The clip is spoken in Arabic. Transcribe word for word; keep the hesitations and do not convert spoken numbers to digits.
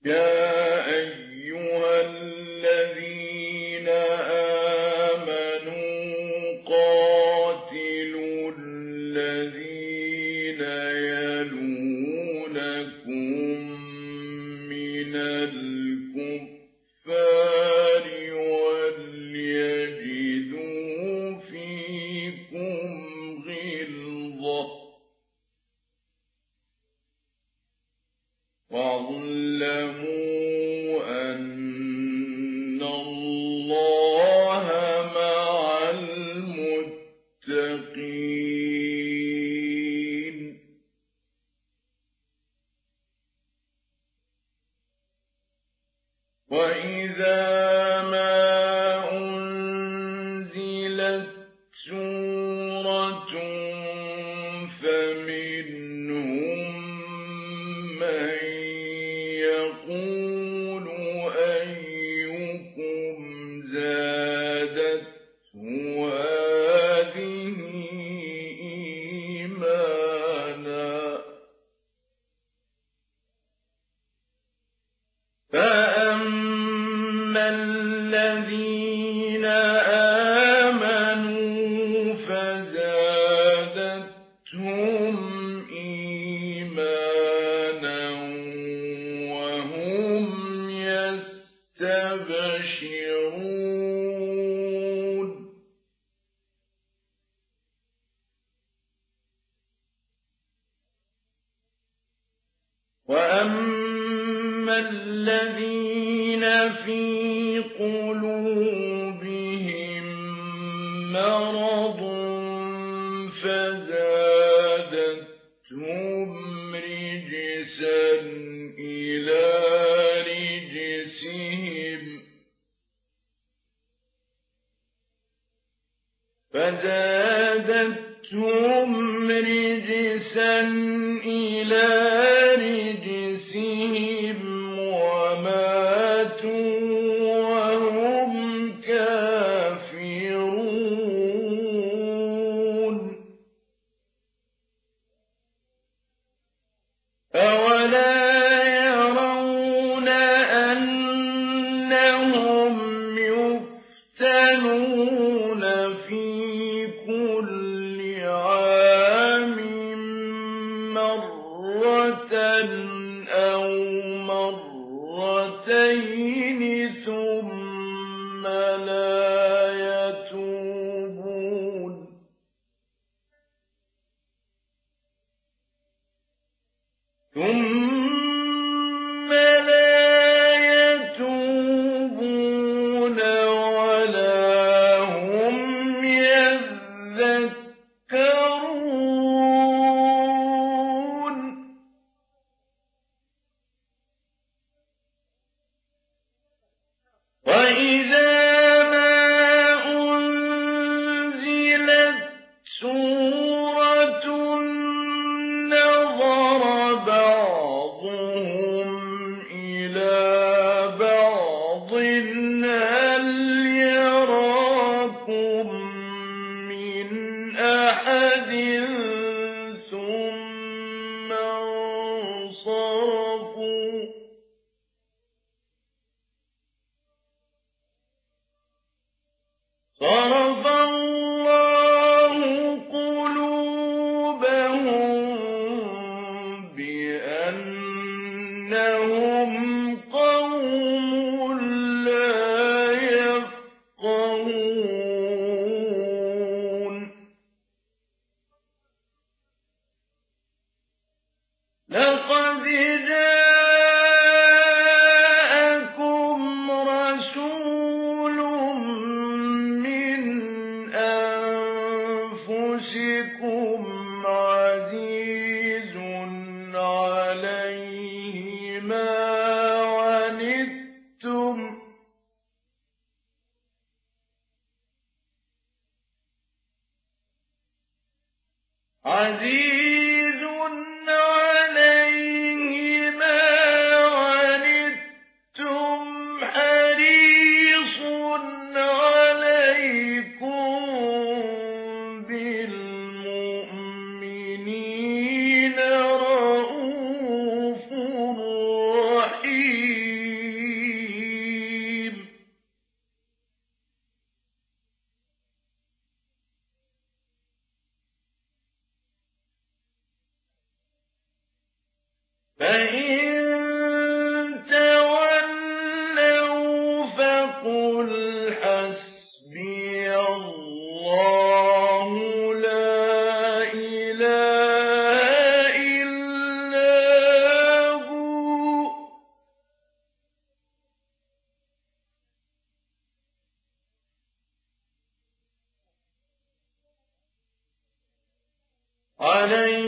يا أيها الذين آمنوا قاتلوا الذين يلونكم من الكفار وليجدوا فيكم غلظة واعلموا أن الله مع المتقين. وإذا ما أنزلت سورة فمنهم من يقول أيكم زادته هذه إيمانا فأما الذين آمنوا فزادتهم إيمانا وهم يستبشرون. وأما الذين في قلوبهم مرض فزادتهم رجسا إلى رجسهم فزادتهم رجسا إلى رجسهم وماتوا وهم كافرون. أولا يرون أنهم يفتنون في كل عام مرة أو مرتين ثم لا يتوبون ثم لا يتوبون ولا هم يذكرون. وإذا ما أنزلت سورة نظر بعضهم إلى بعض هل يراكم من أحد ثم انصرفوا. صرف الله قلوبهم بأنهم قوم لا يفقهون. لقد جاءكم رسول من أنفسكم عزيز عليه ما عنتم عزيز عليه ما عنتم حريص عليكم بالمؤمنين رؤوف رحيم. فإن تولوا فقل حسبي الله لا إله إلا هو عليه